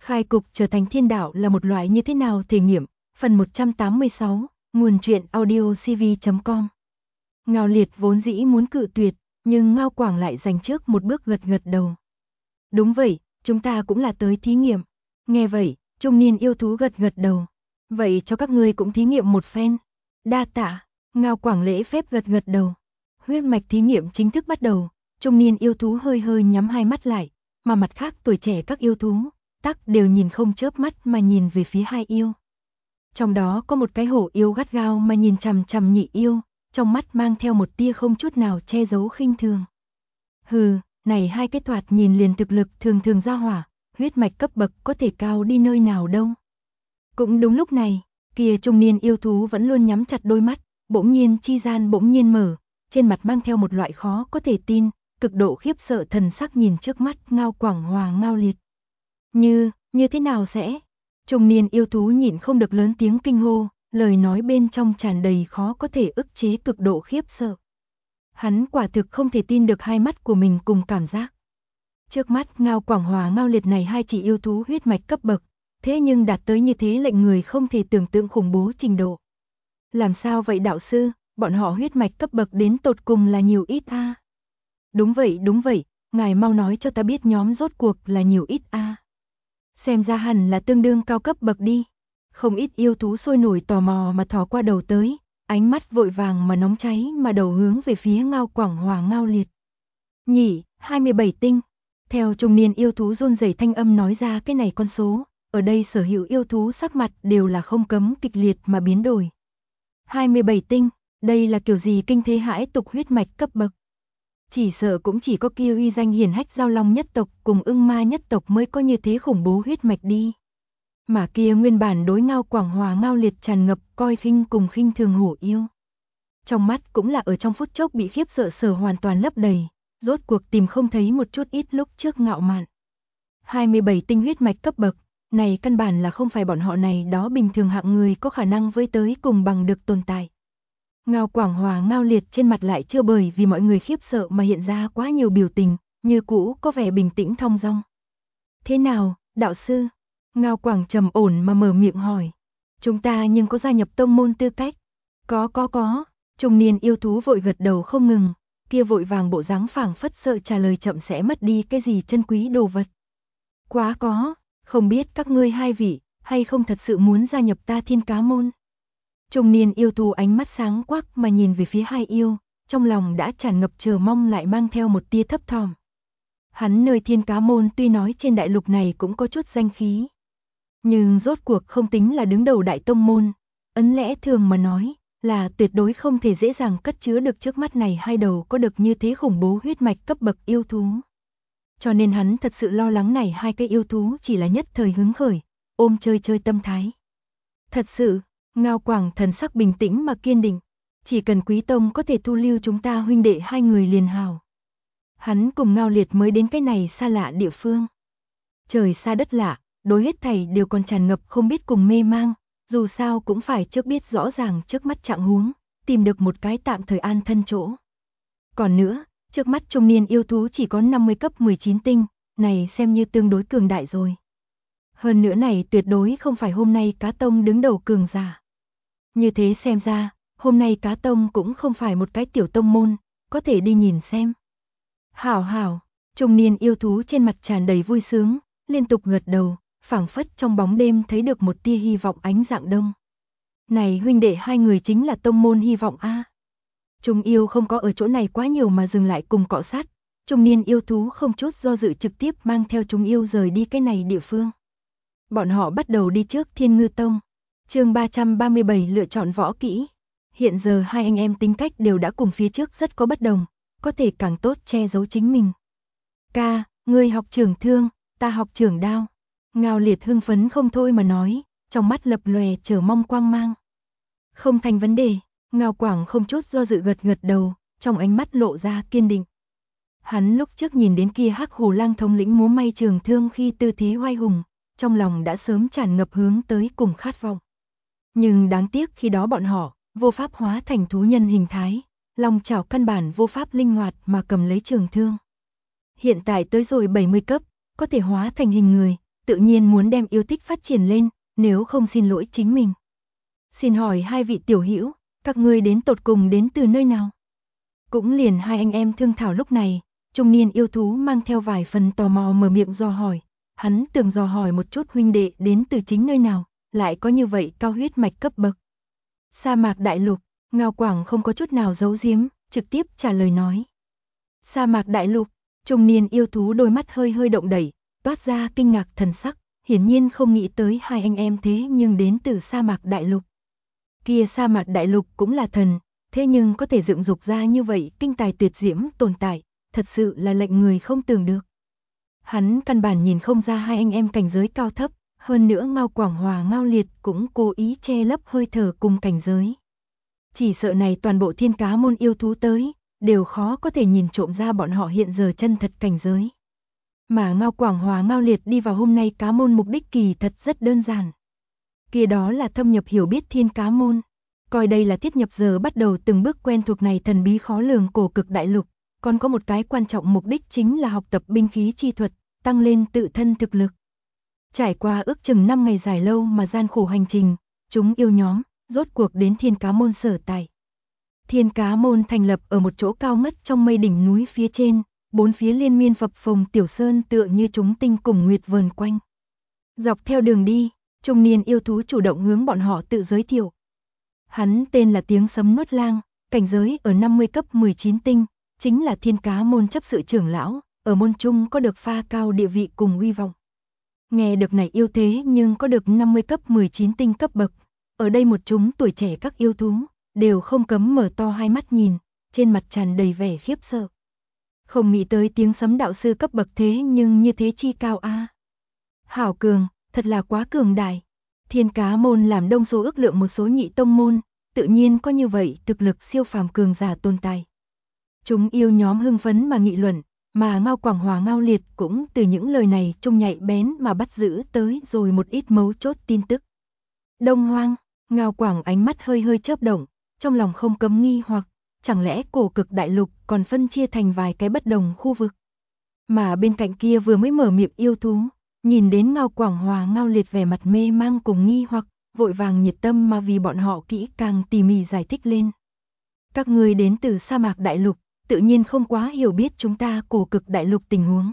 Khai cục trở thành thiên đạo là một loại như thế nào thể nghiệm, phần 186, nguồn truyện audio cv.com. Ngao Liệt vốn dĩ muốn cự tuyệt, nhưng Ngao Quảng lại giành trước một bước gật gật đầu. Đúng vậy, chúng ta cũng là tới thí nghiệm. Nghe vậy, trung niên yêu thú gật gật đầu. Vậy cho các ngươi cũng thí nghiệm một phen. Đa tạ, Ngao Quảng lễ phép gật gật đầu. Huyết mạch thí nghiệm chính thức bắt đầu, trung niên yêu thú hơi hơi nhắm hai mắt lại, mà mặt khác tuổi trẻ các yêu thú tắc đều nhìn không chớp mắt mà nhìn về phía hai yêu. Trong đó có một cái hổ yêu gắt gao mà nhìn chằm chằm nhị yêu, trong mắt mang theo một tia không chút nào che giấu khinh thường. Hừ, này hai cái thoạt nhìn liền thực lực thường thường ra hỏa, huyết mạch cấp bậc có thể cao đi nơi nào đâu. Cũng đúng lúc này, kia trung niên yêu thú vẫn luôn nhắm chặt đôi mắt, bỗng nhiên chi gian bỗng nhiên mở, trên mặt mang theo một loại khó có thể tin, cực độ khiếp sợ thần sắc nhìn trước mắt Ngao Quảng Hòa Ngao Liệt. Như thế nào sẽ? Trung niên yêu thú nhịn không được lớn tiếng kinh hô, lời nói bên trong tràn đầy khó có thể ức chế cực độ khiếp sợ. Hắn quả thực không thể tin được hai mắt của mình cùng cảm giác. Trước mắt Ngao Quảng Hòa Ngao Liệt này hai chỉ yêu thú huyết mạch cấp bậc, thế nhưng đạt tới như thế lệnh người không thể tưởng tượng khủng bố trình độ. Làm sao vậy đạo sư, bọn họ huyết mạch cấp bậc đến tột cùng là nhiều ít a? Đúng vậy, ngài mau nói cho ta biết nhóm rốt cuộc là nhiều ít a. Xem ra hẳn là tương đương cao cấp bậc đi. Không ít yêu thú sôi nổi tò mò mà thò qua đầu tới, ánh mắt vội vàng mà nóng cháy mà đầu hướng về phía Ngao Quảng Hòa Ngao Liệt. Nhỉ, 27 tinh. Theo trung niên yêu thú run rẩy thanh âm nói ra cái này con số, ở đây sở hữu yêu thú sắc mặt đều là không cấm kịch liệt mà biến đổi. 27 tinh, đây là kiểu gì kinh thế hãi tục huyết mạch cấp bậc. Chỉ sợ cũng chỉ có kia uy danh hiển hách Giao Long nhất tộc cùng Ưng Ma nhất tộc mới có như thế khủng bố huyết mạch đi. Mà kia nguyên bản đối Ngao Quảng Hòa Ngao Liệt tràn ngập coi khinh cùng khinh thường hổ yêu. Trong mắt cũng là ở trong phút chốc bị khiếp sợ sở hoàn toàn lấp đầy, rốt cuộc tìm không thấy một chút ít lúc trước ngạo mạn. 27 tinh huyết mạch cấp bậc, này căn bản là không phải bọn họ này đó bình thường hạng người có khả năng với tới cùng bằng được tồn tại. Ngao Quảng Hòa Ngao Liệt trên mặt lại chưa bởi vì mọi người khiếp sợ mà hiện ra quá nhiều biểu tình, như cũ có vẻ bình tĩnh thong dong. Thế nào, đạo sư? Ngao Quảng trầm ổn mà mở miệng hỏi. Chúng ta nhưng có gia nhập tông môn tư cách? Có. Trung niên yêu thú vội gật đầu không ngừng, kia vội vàng bộ dáng phảng phất sợ trả lời chậm sẽ mất đi cái gì chân quý đồ vật. Quá có, không biết các ngươi hai vị, hay không thật sự muốn gia nhập ta Thiên Cá môn? Trung niên yêu thú ánh mắt sáng quắc mà nhìn về phía hai yêu, trong lòng đã tràn ngập chờ mong lại mang theo một tia thấp thỏm. Hắn nơi Thiên Cá môn tuy nói trên đại lục này cũng có chút danh khí, nhưng rốt cuộc không tính là đứng đầu đại tông môn, ấn lẽ thường mà nói, là tuyệt đối không thể dễ dàng cất chứa được trước mắt này hai đầu có được như thế khủng bố huyết mạch cấp bậc yêu thú. Cho nên hắn thật sự lo lắng này hai cái yêu thú chỉ là nhất thời hứng khởi, ôm chơi chơi tâm thái. Thật sự, Ngao Quảng thần sắc bình tĩnh mà kiên định, chỉ cần Quý Tông có thể thu lưu chúng ta huynh đệ hai người liền hào. Hắn cùng Ngao Liệt mới đến cái này xa lạ địa phương. Trời xa đất lạ, đối hết thảy đều còn tràn ngập không biết cùng mê mang, dù sao cũng phải trước biết rõ ràng trước mắt trạng huống, tìm được một cái tạm thời an thân chỗ. Còn nữa, trước mắt trung niên yêu thú chỉ có 50 cấp 19 tinh, này xem như tương đối cường đại rồi. Hơn nữa này tuyệt đối không phải hôm nay Cá Tông đứng đầu cường giả. Như thế xem ra, hôm nay Cá Tông cũng không phải một cái tiểu tông môn, có thể đi nhìn xem. Hảo, trung niên yêu thú trên mặt tràn đầy vui sướng, liên tục gật đầu, phảng phất trong bóng đêm thấy được một tia hy vọng ánh dạng đông. Này huynh đệ hai người chính là tông môn hy vọng a. Trung yêu không có ở chỗ này quá nhiều mà dừng lại cùng cọ sát, trung niên yêu thú không chút do dự trực tiếp mang theo chúng yêu rời đi cái này địa phương. Bọn họ bắt đầu đi trước Thiên Ngư Tông. Chương 337 lựa chọn võ kỹ. Hiện giờ hai anh em tính cách đều đã cùng phía trước rất có bất đồng, có thể càng tốt che giấu chính mình. Ca, ngươi học trưởng thương, ta học trưởng đao. Ngao Liệt hưng phấn không thôi mà nói, trong mắt lập lòe chờ mong quang mang. Không thành vấn đề, Ngao Quảng không chút do dự gật gật đầu, trong ánh mắt lộ ra kiên định. Hắn lúc trước nhìn đến kia Hắc Hổ Lang thống lĩnh múa may trường thương khi tư thế oai hùng, trong lòng đã sớm tràn ngập hướng tới cùng khát vọng. Nhưng đáng tiếc khi đó bọn họ vô pháp hóa thành thú nhân hình thái, long chảo căn bản vô pháp linh hoạt mà cầm lấy trường thương. Hiện tại tới rồi 70 cấp, có thể hóa thành hình người, tự nhiên muốn đem yêu thích phát triển lên, nếu không xin lỗi chính mình. Xin hỏi hai vị tiểu hữu, các ngươi đến tột cùng đến từ nơi nào? Cũng liền hai anh em thương thảo lúc này, trung niên yêu thú mang theo vài phần tò mò mở miệng dò hỏi. Hắn tưởng dò hỏi một chút huynh đệ đến từ chính nơi nào, lại có như vậy cao huyết mạch cấp bậc. Sa mạc đại lục, Ngao Quảng không có chút nào giấu giếm, trực tiếp trả lời nói. Sa mạc đại lục, trung niên yêu thú đôi mắt hơi hơi động đẩy, toát ra kinh ngạc thần sắc, hiển nhiên không nghĩ tới hai anh em thế nhưng đến từ sa mạc đại lục. Kia sa mạc đại lục cũng là thần, thế nhưng có thể dựng dục ra như vậy kinh tài tuyệt diễm tồn tại, thật sự là lệnh người không tưởng được. Hắn căn bản nhìn không ra hai anh em cảnh giới cao thấp, hơn nữa Ngao Quảng Hòa Ngao Liệt cũng cố ý che lấp hơi thở cùng cảnh giới. Chỉ sợ này toàn bộ Thiên Cá môn yêu thú tới, đều khó có thể nhìn trộm ra bọn họ hiện giờ chân thật cảnh giới. Mà Ngao Quảng Hòa Ngao Liệt đi vào hôm nay cá môn mục đích kỳ thật rất đơn giản. Kia đó là thâm nhập hiểu biết Thiên Cá môn, coi đây là thiết nhập giờ bắt đầu từng bước quen thuộc này thần bí khó lường cổ cực đại lục, còn có một cái quan trọng mục đích chính là học tập binh khí chi thuật, tăng lên tự thân thực lực. Trải qua ước chừng 5 ngày dài lâu mà gian khổ hành trình, chúng yêu nhóm rốt cuộc đến Thiên Cá môn sở tại. Thiên Cá môn thành lập ở một chỗ cao ngất trong mây đỉnh núi phía trên, bốn phía liên miên phập phồng tiểu sơn tựa như chúng tinh cùng nguyệt vờn quanh. Dọc theo đường đi, trung niên yêu thú chủ động hướng bọn họ tự giới thiệu. Hắn tên là Tiếng Sấm Nuốt Lang, cảnh giới ở 50 cấp 19 tinh, chính là Thiên Cá môn chấp sự trưởng lão, ở môn trung có được pha cao địa vị cùng uy vọng. Nghe được này yêu thế nhưng có được 50 cấp 19 tinh cấp bậc, ở đây một chúng tuổi trẻ các yêu thú, đều không cấm mở to hai mắt nhìn, trên mặt tràn đầy vẻ khiếp sợ. Không nghĩ tới Tiếng Sấm đạo sư cấp bậc thế nhưng như thế chi cao a. Hảo cường, thật là quá cường đại. Thiên Cá môn làm đông số ước lượng một số nhị tông môn, tự nhiên có như vậy thực lực siêu phàm cường giả tồn tại. Chúng yêu nhóm hưng phấn mà nghị luận, mà Ngao Quảng Hòa Ngao Liệt cũng từ những lời này trung nhạy bén mà bắt giữ tới rồi một ít mấu chốt tin tức. Đông Hoang, Ngao Quảng ánh mắt hơi hơi chớp động, trong lòng không cấm nghi hoặc, chẳng lẽ cổ cực đại lục còn phân chia thành vài cái bất đồng khu vực. Mà bên cạnh kia vừa mới mở miệng yêu thú, nhìn đến Ngao Quảng Hòa Ngao Liệt vẻ mặt mê mang cùng nghi hoặc, vội vàng nhiệt tâm mà vì bọn họ kỹ càng tỉ mỉ giải thích lên. Các người đến từ sa mạc đại lục, tự nhiên không quá hiểu biết chúng ta cổ cực đại lục tình huống.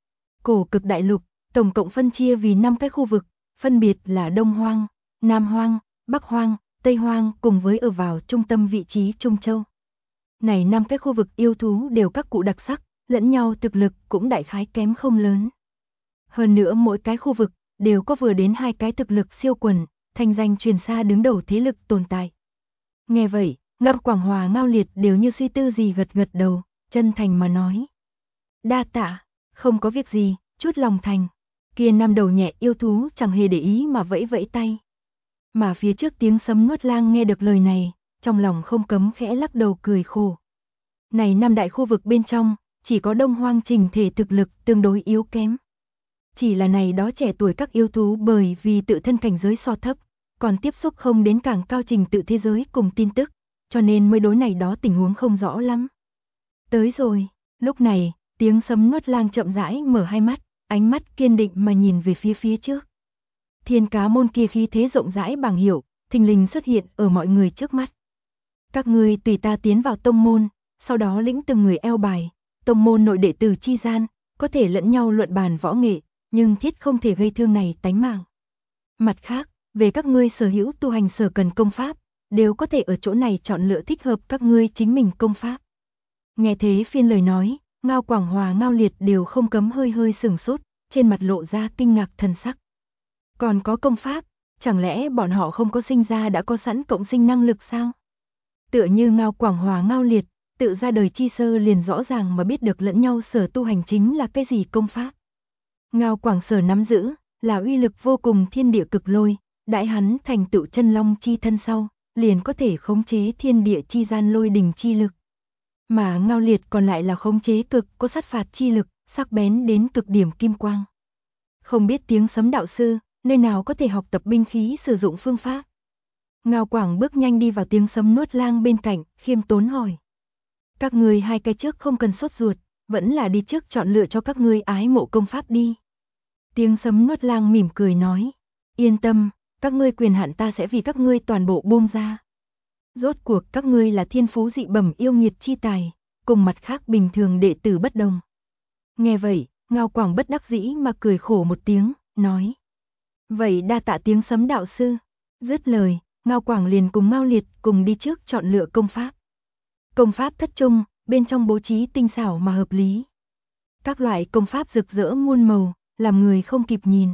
Cổ cực đại lục, tổng cộng phân chia vì 5 cái khu vực, phân biệt là Đông Hoang, Nam Hoang, Bắc Hoang, Tây Hoang cùng với ở vào trung tâm vị trí Trung Châu. Này 5 cái khu vực yêu thú đều các cụ đặc sắc, lẫn nhau thực lực cũng đại khái kém không lớn. Hơn nữa mỗi cái khu vực đều có vừa đến 2 cái thực lực siêu quần, thành danh truyền xa đứng đầu thế lực tồn tại. Nghe vậy, Ngao Quảng Hòa Ngao Liệt đều như suy tư gì gật gật đầu, chân thành mà nói. Đa tạ, không có việc gì, chút lòng thành. Kia năm đầu nhẹ yêu thú chẳng hề để ý mà vẫy vẫy tay. Mà phía trước Tiếng Sấm Nuốt Lang nghe được lời này, trong lòng không cấm khẽ lắc đầu cười khổ. Này 5 đại khu vực bên trong, chỉ có Đông Hoang trình thể thực lực tương đối yếu kém. Chỉ là này đó trẻ tuổi các yêu thú bởi vì tự thân cảnh giới so thấp, còn tiếp xúc không đến càng cao trình tự thế giới cùng tin tức, cho nên mới đối này đó tình huống không rõ lắm. Tới rồi, lúc này, Tiếng Sấm Nuốt Lang chậm rãi mở hai mắt, ánh mắt kiên định mà nhìn về phía trước. Thiên Cá môn kia khí thế rộng rãi bảng hiệu, thình lình xuất hiện ở mọi người trước mắt. Các ngươi tùy ta tiến vào tông môn, sau đó lĩnh từng người eo bài, tông môn nội đệ tử chi gian, có thể lẫn nhau luận bàn võ nghệ, nhưng thiết không thể gây thương này tánh mạng. Mặt khác, về các ngươi sở hữu tu hành sở cần công pháp, đều có thể ở chỗ này chọn lựa thích hợp các ngươi chính mình công pháp. Nghe thế phiên lời nói, Ngao Quảng Hòa Ngao Liệt đều không cấm hơi hơi sửng sốt, trên mặt lộ ra kinh ngạc thần sắc. Còn có công pháp, chẳng lẽ bọn họ không có sinh ra đã có sẵn cộng sinh năng lực sao? Tựa như Ngao Quảng Hòa Ngao Liệt, tự ra đời chi sơ liền rõ ràng mà biết được lẫn nhau sở tu hành chính là cái gì công pháp. Ngao Quảng sở nắm giữ, là uy lực vô cùng thiên địa cực lôi, đại hắn thành tựu chân long chi thân sau, liền có thể khống chế thiên địa chi gian lôi đình chi lực. Mà Ngao Liệt còn lại là khống chế cực có sát phạt chi lực, sắc bén đến cực điểm kim quang. Không biết Tiếng Sấm đạo sư, nơi nào có thể học tập binh khí sử dụng phương pháp? Ngao Quảng bước nhanh đi vào Tiếng Sấm Nuốt Lang bên cạnh, khiêm tốn hỏi. Các ngươi hai cái trước không cần sốt ruột, vẫn là đi trước chọn lựa cho các ngươi ái mộ công pháp đi. Tiếng sấm nuốt lang mỉm cười nói, yên tâm, các ngươi quyền hạn ta sẽ vì các ngươi toàn bộ buông ra. Rốt cuộc các ngươi là thiên phú dị bẩm yêu nghiệt chi tài, cùng mặt khác bình thường đệ tử bất đồng. Nghe vậy, Ngao Quảng bất đắc dĩ mà cười khổ một tiếng, nói. Vậy đa tạ tiếng sấm đạo sư. Dứt lời, Ngao Quảng liền cùng Ngao Liệt cùng đi trước chọn lựa công pháp. Công pháp thất trung, bên trong bố trí tinh xảo mà hợp lý. Các loại công pháp rực rỡ muôn màu, làm người không kịp nhìn.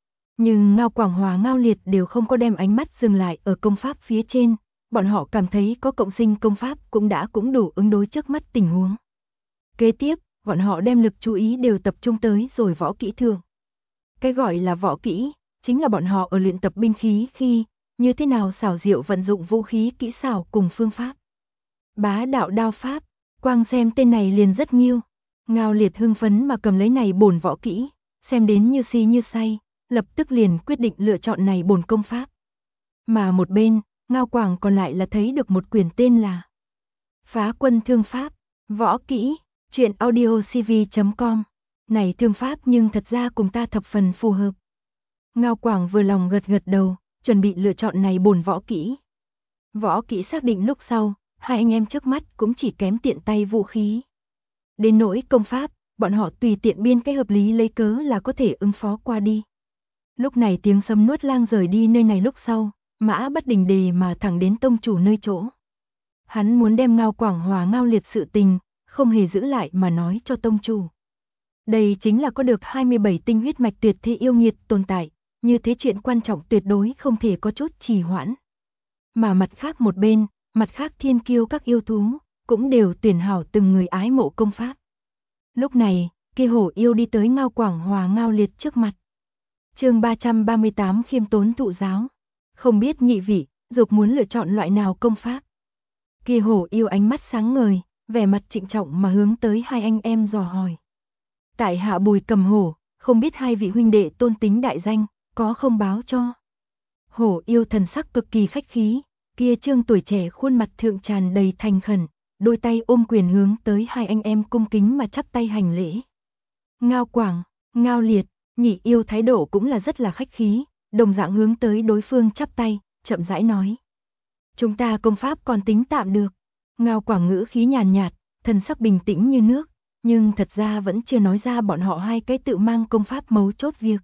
Nhưng Ngao Quảng Hòa Ngao Liệt đều không có đem ánh mắt dừng lại ở công pháp phía trên, bọn họ cảm thấy có cộng sinh công pháp cũng đủ ứng đối trước mắt tình huống. Kế tiếp, bọn họ đem lực chú ý đều tập trung tới rồi võ kỹ thượng. Cái gọi là võ kỹ, chính là bọn họ ở luyện tập binh khí khi, như thế nào xảo diệu vận dụng vũ khí kỹ xảo cùng phương pháp. Bá đạo đao pháp, quang xem tên này liền rất nghiêu. Ngao Liệt hưng phấn mà cầm lấy này bổn võ kỹ, xem đến như si như say, lập tức liền quyết định lựa chọn này bổn công pháp. Mà một bên, Ngao Quảng còn lại là thấy được một quyển tên là Phá Quân Thương Pháp, võ kỹ, truyện audiocv.com. Này thương pháp nhưng thật ra cùng ta thập phần phù hợp. Ngao Quảng vừa lòng gật gật đầu, chuẩn bị lựa chọn này bổn võ kỹ. Võ kỹ xác định lúc sau, hai anh em trước mắt cũng chỉ kém tiện tay vũ khí. Đến nỗi công pháp, bọn họ tùy tiện biên cái hợp lý lấy cớ là có thể ứng phó qua đi. Lúc này tiếng sấm nuốt lang rời đi nơi này lúc sau, Mã Bất Đình Đề mà thẳng đến tông chủ nơi chỗ. Hắn muốn đem Ngao Quảng Hòa Ngao Liệt sự tình, không hề giữ lại mà nói cho tông chủ. Đây chính là có được 27 tinh huyết mạch tuyệt thế yêu nghiệt tồn tại, như thế chuyện quan trọng tuyệt đối không thể có chút trì hoãn. Mà mặt khác một bên, mặt khác thiên kiêu các yêu thú, cũng đều tuyển hảo từng người ái mộ công pháp. Lúc này, kia hổ yêu đi tới Ngao Quảng Hòa Ngao Liệt trước mặt. Chương 338 khiêm tốn thụ giáo. Không biết nhị vị, dục muốn lựa chọn loại nào công pháp. Kia hổ yêu ánh mắt sáng ngời, vẻ mặt trịnh trọng mà hướng tới hai anh em dò hỏi. Tại hạ Bùi Cầm Hổ, không biết hai vị huynh đệ tôn tính đại danh, có không báo cho. Hổ yêu thần sắc cực kỳ khách khí, kia trương tuổi trẻ khuôn mặt thượng tràn đầy thành khẩn, đôi tay ôm quyền hướng tới hai anh em cung kính mà chắp tay hành lễ. Ngao Quảng, Ngao Liệt, nhị yêu thái độ cũng là rất là khách khí, đồng dạng hướng tới đối phương chắp tay, chậm rãi nói. Chúng ta công pháp còn tính tạm được. Ngao Quảng ngữ khí nhàn nhạt, thần sắc bình tĩnh như nước, nhưng thật ra vẫn chưa nói ra bọn họ hai cái tự mang công pháp mấu chốt việc.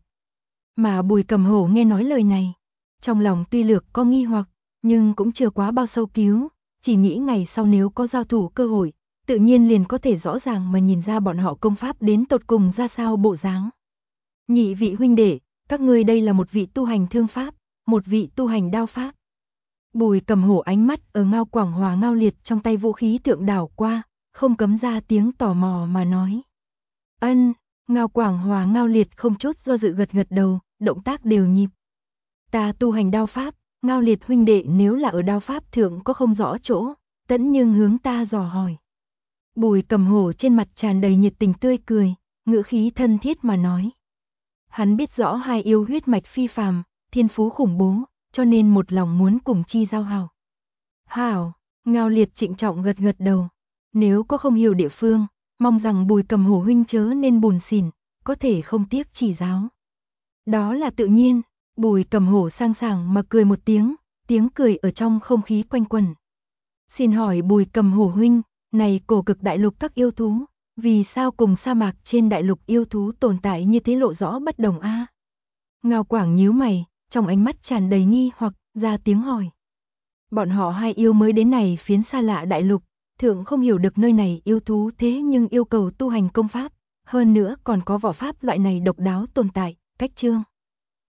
Mà Bùi Cầm Hổ nghe nói lời này, trong lòng tuy lược có nghi hoặc, nhưng cũng chưa quá bao sâu cứu, chỉ nghĩ ngày sau nếu có giao thủ cơ hội, tự nhiên liền có thể rõ ràng mà nhìn ra bọn họ công pháp đến tột cùng ra sao bộ dáng. Nhị vị huynh đệ, các ngươi đây là một vị tu hành thương pháp, một vị tu hành đao pháp. Bùi Cầm Hổ ánh mắt ở Ngao Quảng Hòa Ngao Liệt trong tay vũ khí tượng đảo qua, không cấm ra tiếng tò mò mà nói. Ân, Ngao Quảng Hòa Ngao Liệt không chút do dự gật gật đầu, động tác đều nhịp. Ta tu hành đao pháp, Ngao Liệt huynh đệ nếu là ở đao pháp thượng có không rõ chỗ, tẫn nhưng hướng ta dò hỏi. Bùi Cầm Hổ trên mặt tràn đầy nhiệt tình tươi cười, ngữ khí thân thiết mà nói. Hắn biết rõ hai yêu huyết mạch phi phàm, thiên phú khủng bố, cho nên một lòng muốn cùng chi giao hảo. Hảo, Ngao Liệt trịnh trọng gật gật đầu. Nếu có không hiểu địa phương, mong rằng Bùi Cầm Hổ huynh chớ nên buồn xỉn, có thể không tiếc chỉ giáo. Đó là tự nhiên, Bùi Cầm Hổ sang sảng mà cười một tiếng cười ở trong không khí quanh quẩn. Xin hỏi Bùi Cầm Hổ huynh, này cổ cực đại lục các yêu thú, vì sao cùng sa mạc trên đại lục yêu thú tồn tại như thế lộ rõ bất đồng a? Ngao Quảng nhíu mày, trong ánh mắt tràn đầy nghi hoặc, ra tiếng hỏi. Bọn họ hai yêu mới đến này phiến xa lạ đại lục, thượng không hiểu được nơi này yêu thú thế nhưng yêu cầu tu hành công pháp, hơn nữa còn có võ pháp loại này độc đáo tồn tại, cách chương.